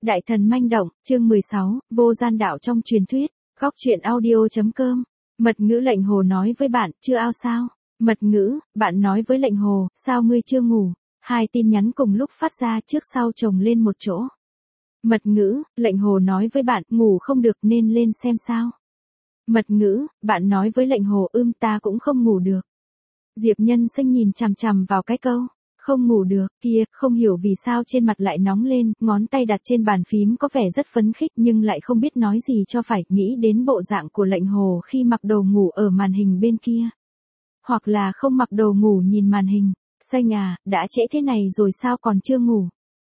Đại thần manh động, chương 16, vô gian đạo trong truyền thuyết, góc truyện audio.com. Mật ngữ lệnh hồ nói với bạn, chưa ao sao? Mật ngữ, bạn nói với lệnh hồ, sao ngươi chưa ngủ? Hai tin nhắn cùng lúc phát ra trước sau chồng lên một chỗ. Mật ngữ, lệnh hồ nói với bạn, ngủ không được nên lên xem sao. Mật ngữ, bạn nói với lệnh hồ, ta cũng không ngủ được. Diệp Nhân Sinh nhìn chằm chằm vào cái câu, không ngủ được, kia, không hiểu vì sao trên mặt lại nóng lên, ngón tay đặt trên bàn phím có vẻ rất phấn khích nhưng lại không biết nói gì cho phải, nghĩ đến bộ dạng của lệnh hồ khi mặc đồ ngủ ở màn hình bên kia. Hoặc là không mặc đồ ngủ nhìn màn hình, Xanh à, đã trễ thế này rồi sao còn chưa ngủ?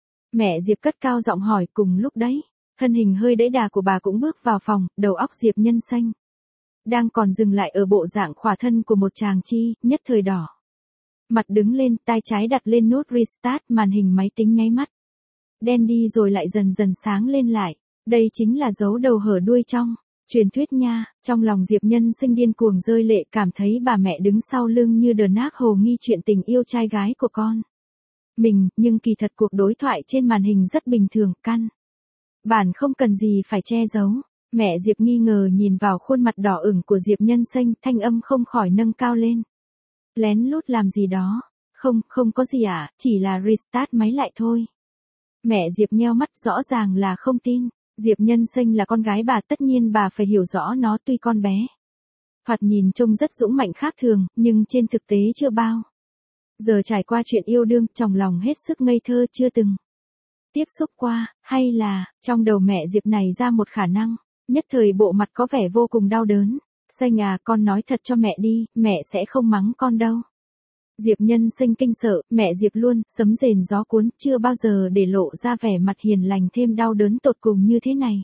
Mẹ Diệp cất cao giọng hỏi. Cùng lúc đấy, thân hình hơi đẫy đà của bà cũng bước vào phòng, đầu óc Diệp Nhân Sinh đang còn dừng lại ở bộ dạng khỏa thân của một chàng chi, nhất thời đỏ. Mặt đứng lên, tay trái đặt lên nút restart, màn hình máy tính nháy mắt đen đi rồi lại dần dần sáng lên lại. Đây chính là dấu đầu hở đuôi trong truyền thuyết nha. Trong lòng Diệp Nhân Sinh điên cuồng rơi lệ, cảm thấy bà mẹ đứng sau lưng như đờn ác hồ nghi chuyện tình yêu trai gái của con mình, nhưng kỳ thật cuộc đối thoại trên màn hình rất bình thường, căn bản không cần gì phải che giấu. Mẹ Diệp nghi ngờ nhìn vào khuôn mặt đỏ ửng của Diệp Nhân Sinh, thanh âm không khỏi nâng cao lên. Lén lút làm gì đó? Không có gì ạ, chỉ là restart máy lại thôi. Mẹ Diệp nheo mắt, rõ ràng là không tin. Diệp Nhân Sinh là con gái bà, tất nhiên bà phải hiểu rõ nó, tuy con bé thoạt nhìn trông rất dũng mạnh khác thường, nhưng trên thực tế chưa bao giờ trải qua chuyện yêu đương, trong lòng hết sức ngây thơ, chưa từng tiếp xúc qua, hay là, trong đầu mẹ Diệp này ra một khả năng, nhất thời bộ mặt có vẻ vô cùng đau đớn. Xanh à, con nói thật cho mẹ đi, mẹ sẽ không mắng con đâu. Diệp Nhân Sinh kinh sợ, mẹ Diệp luôn, sấm rền gió cuốn, chưa bao giờ để lộ ra vẻ mặt hiền lành thêm đau đớn tột cùng như thế này.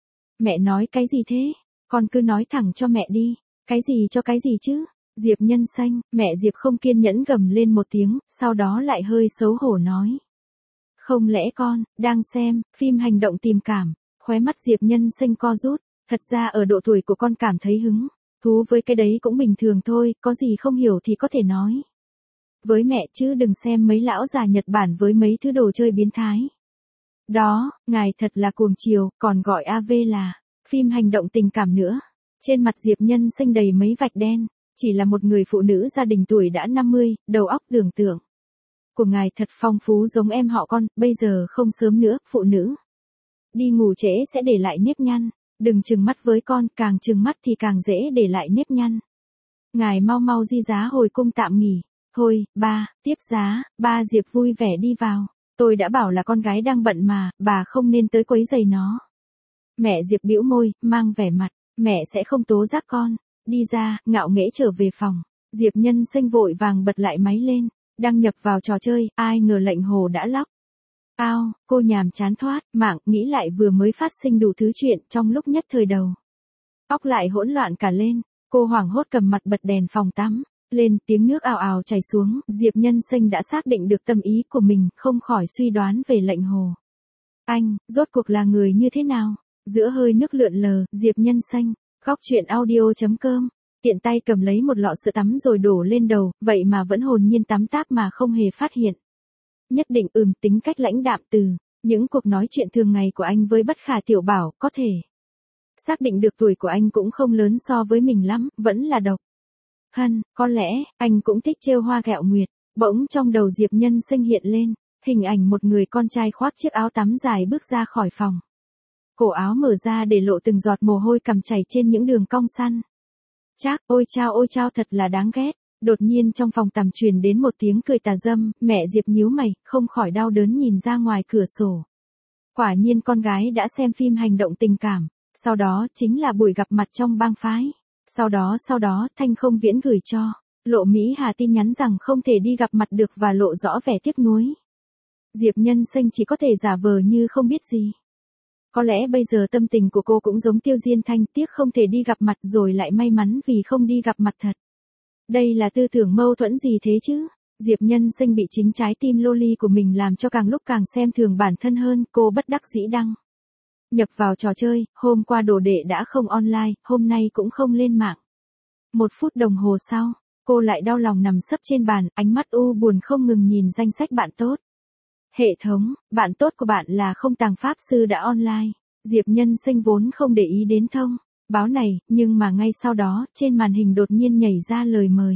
Mẹ nói cái gì thế? Con cứ nói thẳng cho mẹ đi. Cái gì cho cái gì chứ? Diệp Nhân Sinh, mẹ Diệp không kiên nhẫn gầm lên một tiếng, sau đó lại hơi xấu hổ nói. Không lẽ con, đang xem, phim hành động tình cảm? Khóe mắt Diệp Nhân Sinh co rút, thật ra ở độ tuổi của con cảm thấy hứng thú với cái đấy cũng bình thường thôi, có gì không hiểu thì có thể nói với mẹ chứ đừng xem mấy lão già Nhật Bản với mấy thứ đồ chơi biến thái. Đó, ngài thật là cuồng chiều, còn gọi AV là phim hành động tình cảm nữa. Trên mặt Diệp Nhân Sinh đầy mấy vạch đen, chỉ là một người phụ nữ gia đình tuổi đã 50, đầu óc tưởng tượng của ngài thật phong phú giống em họ con, bây giờ không sớm nữa, phụ nữ đi ngủ trễ sẽ để lại nếp nhăn, đừng trừng mắt với con, càng trừng mắt thì càng dễ để lại nếp nhăn. Ngài mau mau di giá hồi cung tạm nghỉ. Thôi, ba, tiếp giá. Ba Diệp vui vẻ đi vào. Tôi đã bảo là con gái đang bận mà, bà không nên tới quấy rầy nó. Mẹ Diệp bĩu môi, mang vẻ mặt, mẹ sẽ không tố giác con. Đi ra, ngạo nghễ trở về phòng. Diệp Nhân Sinh vội vàng bật lại máy lên, đăng nhập vào trò chơi, ai ngờ lệnh hồ đã lóc. Ao, cô nhàm chán thoát, mạng, nghĩ lại vừa mới phát sinh đủ thứ chuyện trong lúc nhất thời đầu. Óc lại hỗn loạn cả lên, cô hoảng hốt cầm mặt bật đèn phòng tắm. Lên, tiếng nước ào ào chảy xuống, Diệp Nhân Sinh đã xác định được tâm ý của mình, không khỏi suy đoán về lệnh hồ. Anh, rốt cuộc là người như thế nào? Giữa hơi nước lượn lờ, Diệp Nhân Sinh, góc truyện audio.com, tiện tay cầm lấy một lọ sữa tắm rồi đổ lên đầu, vậy mà vẫn hồn nhiên tắm táp mà không hề phát hiện. Nhất định tính cách lãnh đạm từ những cuộc nói chuyện thường ngày của anh với Bất Khả Tiểu Bảo, có thể xác định được tuổi của anh cũng không lớn so với mình lắm, vẫn là độc. Có lẽ, anh cũng thích trêu hoa ghẹo nguyệt. Bỗng trong đầu Diệp Nhân Sinh hiện lên hình ảnh một người con trai khoác chiếc áo tắm dài bước ra khỏi phòng. Cổ áo mở ra để lộ từng giọt mồ hôi cằm chảy trên những đường cong săn chắc, ôi chao thật là đáng ghét. Đột nhiên trong phòng tắm truyền đến một tiếng cười tà dâm, mẹ Diệp nhíu mày, không khỏi đau đớn nhìn ra ngoài cửa sổ. Quả nhiên con gái đã xem phim hành động tình cảm, sau đó chính là buổi gặp mặt trong bang phái. Sau đó, Thanh Không Viễn gửi cho Lộ Mỹ Hà tin nhắn rằng không thể đi gặp mặt được và lộ rõ vẻ tiếc nuối. Diệp Nhân Sinh chỉ có thể giả vờ như không biết gì. Có lẽ bây giờ tâm tình của cô cũng giống Tiêu Diên Thanh, tiếc không thể đi gặp mặt rồi lại may mắn vì không đi gặp mặt thật. Đây là tư tưởng mâu thuẫn gì thế chứ? Diệp Nhân Sinh bị chính trái tim loli của mình làm cho càng lúc càng xem thường bản thân hơn, cô bất đắc dĩ đăng nhập vào trò chơi, hôm qua đồ đệ đã không online, hôm nay cũng không lên mạng. 1 phút đồng hồ sau, cô lại đau lòng nằm sấp trên bàn, ánh mắt u buồn không ngừng nhìn danh sách bạn tốt. Hệ thống, bạn tốt của bạn là Không Tàng Pháp Sư đã online. Diệp Nhân Sinh vốn không để ý đến thông báo này, nhưng mà ngay sau đó, trên màn hình đột nhiên nhảy ra lời mời.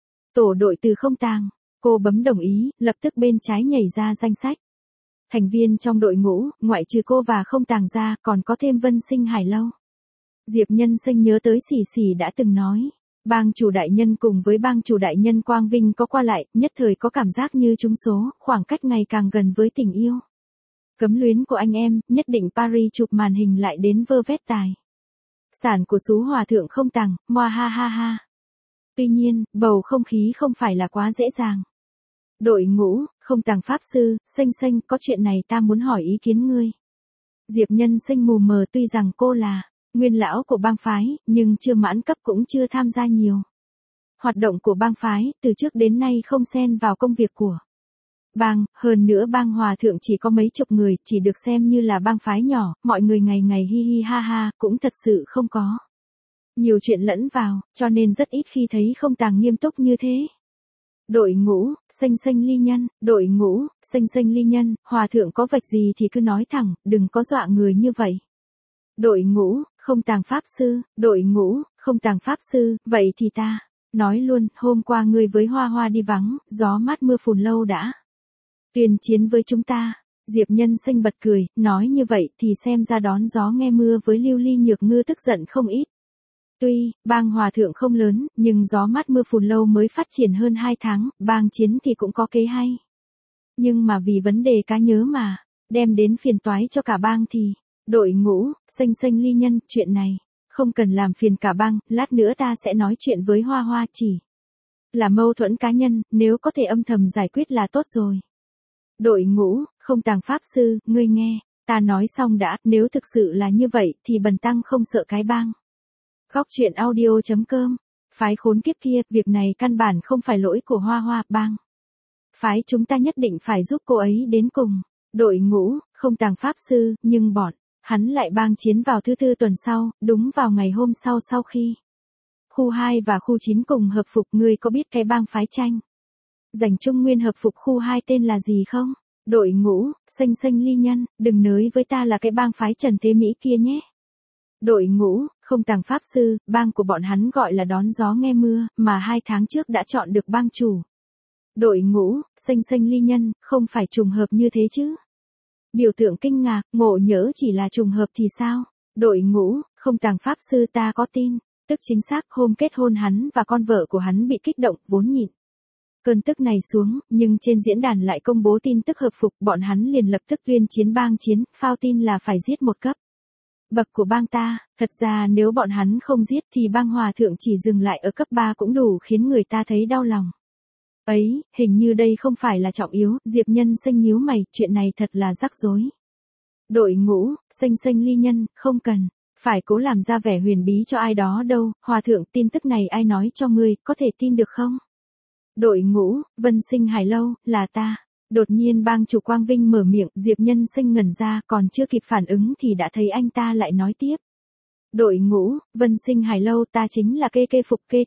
Tổ đội từ Không Tàng. Cô bấm đồng ý, lập tức bên trái nhảy ra danh sách. Thành viên trong đội ngũ, ngoại trừ cô và Không Tàng ra, còn có thêm Vân Sinh Hải Lâu. Diệp Nhân Sinh nhớ tới Sỉ Sỉ đã từng nói. Bang chủ đại nhân cùng với bang chủ đại nhân Quang Vinh có qua lại, nhất thời có cảm giác như trúng số, khoảng cách ngày càng gần với tình yêu. Cấm luyến của anh em, nhất định Paris chụp màn hình lại đến vơ vét tài sản của Sú Hòa Thượng Không Tàng, moa ha ha ha. Tuy nhiên, bầu không khí không phải là quá dễ dàng. Đội ngũ, Không Tàng Pháp Sư, Sinh có chuyện này ta muốn hỏi ý kiến ngươi. Diệp Nhân Sinh mù mờ, tuy rằng cô là nguyên lão của bang phái, nhưng chưa mãn cấp cũng chưa tham gia nhiều hoạt động của bang phái, từ trước đến nay không xen vào công việc của bang, hơn nữa bang hòa thượng chỉ có mấy chục người, chỉ được xem như là bang phái nhỏ, mọi người ngày ngày hi hi ha ha, cũng thật sự không có nhiều chuyện lẫn vào, cho nên rất ít khi thấy Không Tàng nghiêm túc như thế. Đội ngũ, Sinh ly nhân, đội ngũ, Sinh ly nhân, hòa thượng có vạch gì thì cứ nói thẳng, đừng có dọa người như vậy. Đội ngũ, Không Tàng Pháp Sư, đội ngũ, Không Tàng Pháp Sư, vậy thì ta nói luôn, hôm qua ngươi với Hoa Hoa đi vắng, gió mát mưa phùn lâu đã tuyên chiến với chúng ta. Diệp Nhân Sinh bật cười, nói như vậy thì xem ra đón gió nghe mưa với Lưu Ly Nhược Ngư tức giận không ít. Tuy, bang hòa thượng không lớn, nhưng gió mát mưa phùn lâu mới phát triển hơn 2 tháng, bang chiến thì cũng có kế hay. Nhưng mà vì vấn đề cá nhớ mà, đem đến phiền toái cho cả bang thì, đội ngũ, Sinh ly nhân, chuyện này, không cần làm phiền cả bang, lát nữa ta sẽ nói chuyện với Hoa Hoa, chỉ là mâu thuẫn cá nhân, nếu có thể âm thầm giải quyết là tốt rồi. Đội ngũ, Không Tàng Pháp Sư, ngươi nghe, ta nói xong đã, nếu thực sự là như vậy thì bần tăng không sợ cái bang. Góc truyện audio.com. Phái khốn kiếp kia, việc này căn bản không phải lỗi của Hoa Hoa, bang phái chúng ta nhất định phải giúp cô ấy đến cùng. Đội ngũ, Không Tàng Pháp Sư, nhưng bọn hắn lại bang chiến vào thứ tư tuần sau, đúng vào ngày hôm sau khi khu 2 và khu 9 cùng hợp phục. Ngươi có biết cái bang phái tranh giành Trung Nguyên hợp phục khu 2 tên là gì không? Đội ngũ, Sinh ly nhân, đừng nói với ta là cái bang phái Trần Thế Mỹ kia nhé. Đội ngũ, Không Tàng Pháp Sư, bang của bọn hắn gọi là đón gió nghe mưa, mà 2 tháng trước đã chọn được bang chủ. Đội ngũ, Sinh ly nhân, không phải trùng hợp như thế chứ? Biểu tượng kinh ngạc, ngộ nhỡ chỉ là trùng hợp thì sao? Đội ngũ, Không Tàng Pháp Sư, ta có tin, tức chính xác hôm kết hôn hắn và con vợ của hắn bị kích động, vốn nhịn cơn tức này xuống, nhưng trên diễn đàn lại công bố tin tức hợp phục, bọn hắn liền lập tức tuyên chiến bang chiến, phao tin là phải giết một cấp bậc của bang ta. Thật ra nếu bọn hắn không giết thì bang hòa thượng chỉ dừng lại ở cấp 3 cũng đủ khiến người ta thấy đau lòng. Ấy, hình như đây không phải là trọng yếu. Diệp Nhân Sinh nhíu mày, chuyện này thật là rắc rối. Đội ngũ, Sinh ly nhân, không cần phải cố làm ra vẻ huyền bí cho ai đó đâu. Hòa thượng, tin tức này ai nói cho ngươi, có thể tin được không? Đội ngũ, Vân Sinh Hải Lâu, là ta. Đột nhiên bang chủ Quang Vinh mở miệng, Diệp Nhân Sinh ngẩn ra, còn chưa kịp phản ứng thì đã thấy anh ta lại nói tiếp. Đội ngũ, Vân Sinh Hải Lâu, ta chính là kê phục kê.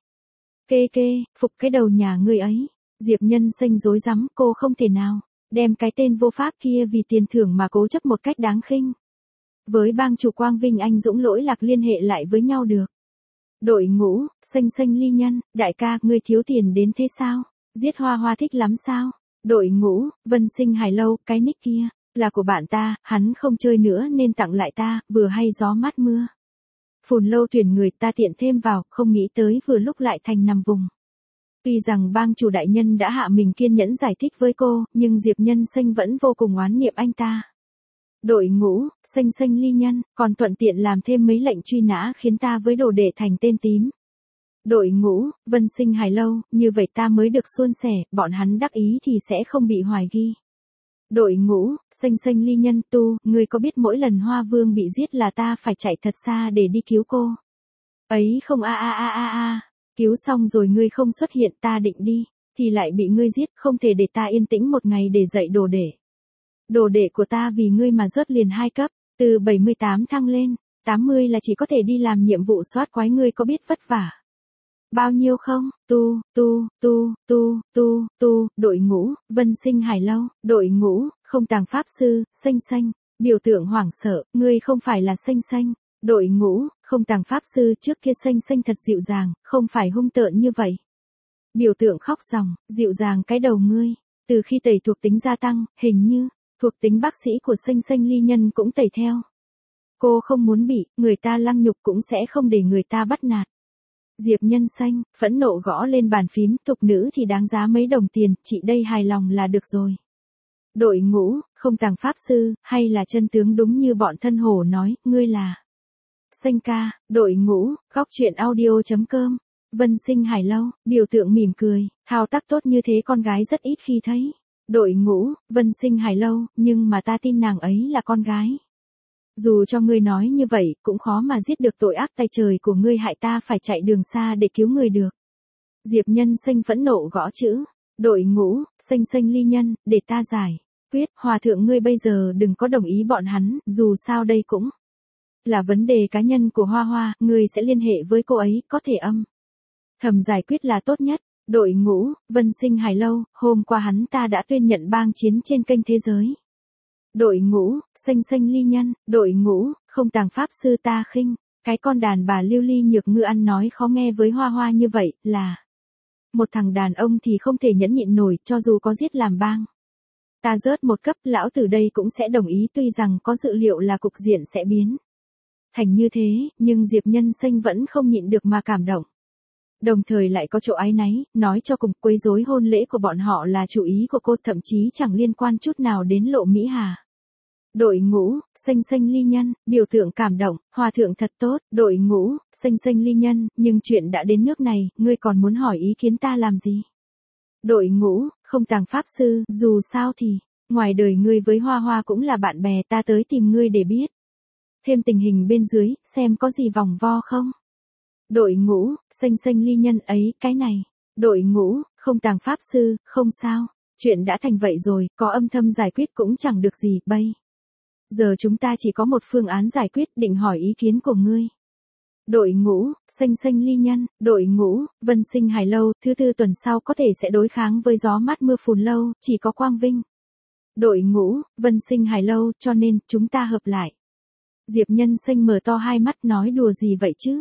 Phục cái đầu nhà ngươi ấy. Diệp Nhân Sinh rối rắm, cô không thể nào đem cái tên vô pháp kia vì tiền thưởng mà cố chấp một cách đáng khinh. Với bang chủ Quang Vinh anh dũng lỗi lạc liên hệ lại với nhau được. Đội ngũ, Sinh ly nhân, đại ca, ngươi thiếu tiền đến thế sao? Giết Hoa Hoa thích lắm sao? Đội ngũ, Vân Sinh Hải Lâu, cái nick kia là của bạn ta, hắn không chơi nữa nên tặng lại ta, vừa hay gió mát mưa phùn lâu tuyển người, ta tiện thêm vào, không nghĩ tới vừa lúc lại thành nằm vùng. Tuy rằng bang chủ đại nhân đã hạ mình kiên nhẫn giải thích với cô, nhưng Diệp Nhân Sinh vẫn vô cùng oán niệm anh ta. Đội ngũ, Sinh ly nhân, còn thuận tiện làm thêm mấy lệnh truy nã khiến ta với đồ đệ thành tên tím. Đội ngũ, Vân Sinh Hải Lâu, như vậy ta mới được suôn sẻ, bọn hắn đắc ý thì sẽ không bị hoài nghi. Đội ngũ, Sinh ly nhân, ngươi có biết mỗi lần Hoa Vương bị giết là ta phải chạy thật xa để đi cứu cô? Ấy không cứu xong rồi ngươi không xuất hiện, ta định đi thì lại bị ngươi giết, không thể để ta yên tĩnh một ngày để dạy đồ đệ. Đồ đệ của ta vì ngươi mà rớt liền 2 cấp, từ 78 thăng lên 80 là chỉ có thể đi làm nhiệm vụ soát quái, ngươi có biết vất vả Bao nhiêu không? Đội ngũ, Vân Sinh Hải Lâu, đội ngũ, không tàng pháp sư, xanh, biểu tượng hoảng sợ, ngươi không phải là xanh. Đội ngũ, không tàng pháp sư trước kia xanh thật dịu dàng, không phải hung tợn như vậy. Biểu tượng khóc ròng, dịu dàng cái đầu ngươi, từ khi tẩy thuộc tính gia tăng, hình như, thuộc tính bác sĩ của xanh ly nhân cũng tẩy theo. Cô không muốn bị, người ta lăng nhục cũng sẽ không để người ta bắt nạt. Diệp Nhân Xanh, phẫn nộ gõ lên bàn phím, tục nữ thì đáng giá mấy đồng tiền, chị đây hài lòng là được rồi. Đội ngũ, không tàng pháp sư, hay là chân tướng đúng như bọn thân hổ nói, ngươi là Xanh ca, đội ngũ, góc chuyện audio.com, Vân Sinh Hải Lâu, biểu tượng mỉm cười, thao tác tốt như thế con gái rất ít khi thấy. Đội ngũ, Vân Sinh Hải Lâu, nhưng mà ta tin nàng ấy là con gái. Dù cho ngươi nói như vậy, cũng khó mà giết được tội ác tay trời của ngươi hại ta phải chạy đường xa để cứu người được. Diệp Nhân Xanh phẫn nộ gõ chữ. Đội ngũ, xanh ly nhân, để ta giải quyết, hòa thượng ngươi bây giờ đừng có đồng ý bọn hắn, dù sao đây cũng là vấn đề cá nhân của Hoa Hoa, ngươi sẽ liên hệ với cô ấy, có thể âm thầm giải quyết là tốt nhất. Đội ngũ, Vân Sinh Hải Lâu, hôm qua hắn ta đã tuyên nhận bang chiến trên kênh thế giới. Đội ngũ, xanh ly nhân, đội ngũ, không tàng pháp sư ta khinh, cái con đàn bà Lưu Ly Nhược Ngư ăn nói khó nghe với Hoa Hoa như vậy, là một thằng đàn ông thì không thể nhẫn nhịn nổi, cho dù có giết làm bang. Ta rớt một cấp, lão từ đây cũng sẽ đồng ý, tuy rằng có dự liệu là cục diện sẽ biến thành như thế, nhưng Diệp Nhân Xanh vẫn không nhịn được mà cảm động. Đồng thời lại có chỗ áy náy, nói cho cùng quấy rối hôn lễ của bọn họ là chủ ý của cô, thậm chí chẳng liên quan chút nào đến Lộ Mỹ Hà. Đội ngũ, xanh ly nhân, biểu tượng cảm động, hòa thượng thật tốt, đội ngũ, xanh ly nhân, nhưng chuyện đã đến nước này, ngươi còn muốn hỏi ý kiến ta làm gì? Đội ngũ, không tàng pháp sư, dù sao thì, ngoài đời ngươi với Hoa Hoa cũng là bạn bè, ta tới tìm ngươi để biết thêm tình hình bên dưới, xem có gì vòng vo không? Đội ngũ, xanh ly nhân ấy, cái này. Đội ngũ, không tàng pháp sư, không sao. Chuyện đã thành vậy rồi, có âm thầm giải quyết cũng chẳng được gì, bây giờ chúng ta chỉ có một phương án giải quyết, định hỏi ý kiến của ngươi. Đội ngũ, xanh ly nhân, đội ngũ, Vân Sinh Hải Lâu, thứ tư tuần sau có thể sẽ đối kháng với gió mát mưa phùn lâu, chỉ có quang vinh. Đội ngũ, Vân Sinh Hải Lâu, cho nên, chúng ta hợp lại. Diệp Nhân Xanh mở to hai mắt, nói đùa gì vậy chứ?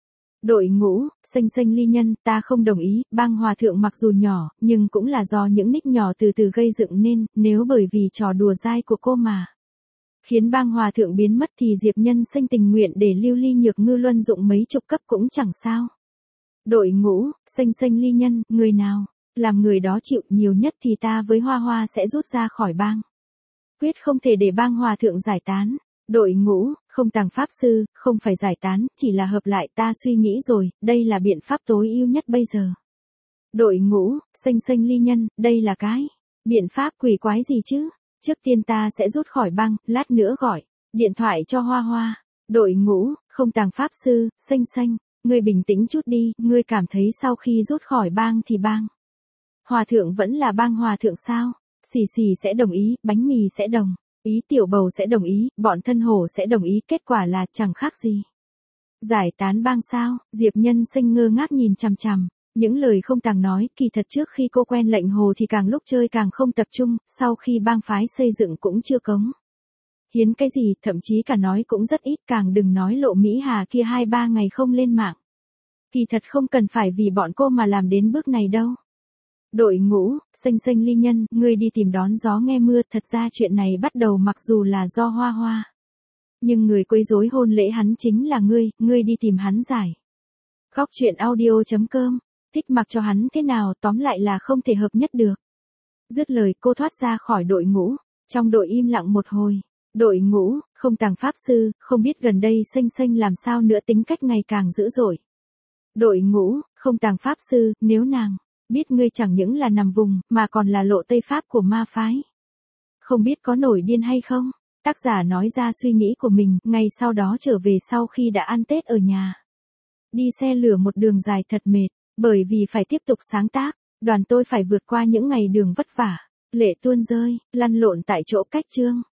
Đội ngũ, xanh ly nhân, ta không đồng ý, bang hòa thượng mặc dù nhỏ, nhưng cũng là do những nick nhỏ từ từ gây dựng nên, nếu bởi vì trò đùa dai của cô mà khiến bang hòa thượng biến mất thì Diệp Nhân Xanh tình nguyện để Lưu Ly Nhược Ngư luân dụng mấy chục cấp cũng chẳng sao. Đội ngũ, xanh ly nhân, người nào làm người đó chịu nhiều nhất thì ta với Hoa Hoa sẽ rút ra khỏi bang. Quyết không thể để bang hòa thượng giải tán. Đội ngũ, không tàng pháp sư, không phải giải tán, chỉ là hợp lại, ta suy nghĩ rồi, đây là biện pháp tối ưu nhất bây giờ. Đội ngũ, xanh ly nhân, đây là cái biện pháp quỷ quái gì chứ? Trước tiên ta sẽ rút khỏi bang, lát nữa gọi điện thoại cho Hoa Hoa. Đội ngũ, không tàng pháp sư, xanh, ngươi bình tĩnh chút đi, ngươi cảm thấy sau khi rút khỏi bang thì bang hòa thượng vẫn là bang hòa thượng sao? Xì sẽ đồng ý, bánh mì sẽ đồng ý, tiểu bầu sẽ đồng ý, bọn thân hổ sẽ đồng ý, kết quả là chẳng khác gì giải tán bang sao? Diệp Nhân Xanh ngơ ngác nhìn chằm. Những lời không tàng nói, kỳ thật trước khi cô quen lệnh hồ thì càng lúc chơi càng không tập trung, sau khi bang phái xây dựng cũng chưa cống hiến cái gì, thậm chí cả nói cũng rất ít, càng đừng nói Lộ Mỹ Hà kia 2-3 ngày không lên mạng. Kỳ thật không cần phải vì bọn cô mà làm đến bước này đâu. Đội ngũ, xanh ly nhân, ngươi đi tìm đón gió nghe mưa, thật ra chuyện này bắt đầu mặc dù là do Hoa Hoa. Nhưng người quấy rối hôn lễ hắn chính là ngươi đi tìm hắn giải. Góc chuyện audio.com, thích mặc cho hắn thế nào, tóm lại là không thể hợp nhất được. Dứt lời cô thoát ra khỏi đội ngũ, trong đội im lặng một hồi. Đội ngũ, không tàng pháp sư, không biết gần đây xanh làm sao nữa, tính cách ngày càng dữ dội. Đội ngũ, không tàng pháp sư, nếu nàng biết ngươi chẳng những là nằm vùng, mà còn là lộ tây pháp của ma phái. Không biết có nổi điên hay không? Tác giả nói ra suy nghĩ của mình, ngay sau đó trở về sau khi đã ăn Tết ở nhà. Đi xe lửa một đường dài thật mệt, bởi vì phải tiếp tục sáng tác, đoàn tôi phải vượt qua những ngày đường vất vả, lệ tuôn rơi, lăn lộn tại chỗ cách chương.